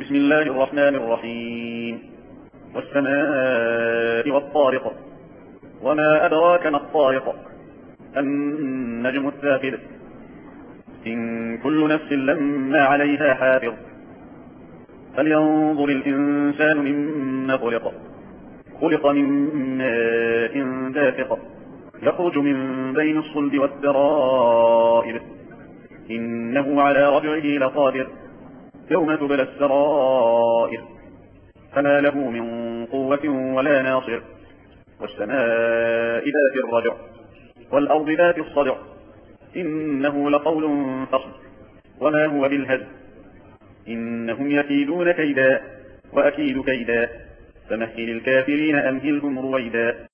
بسم الله الرحمن الرحيم والسماء والطارق وما أدراك ما الطارق النجم الثاقب إن كل نفس لما عليها حافظ فلينظر الإنسان مما خلق من ماء دافق يخرج من بين الصلب والترائب إنه على رجعه لقادر يوم تبلى السرائر فما له من قوة ولا ناصر والسماء ذات الرجع والأرض ذات الصدع إنه لقول فصل وما هو بالهزل إنهم يكيدون كيدا وأكيد كيدا فمهل الكافرين أمهلهم رويدا.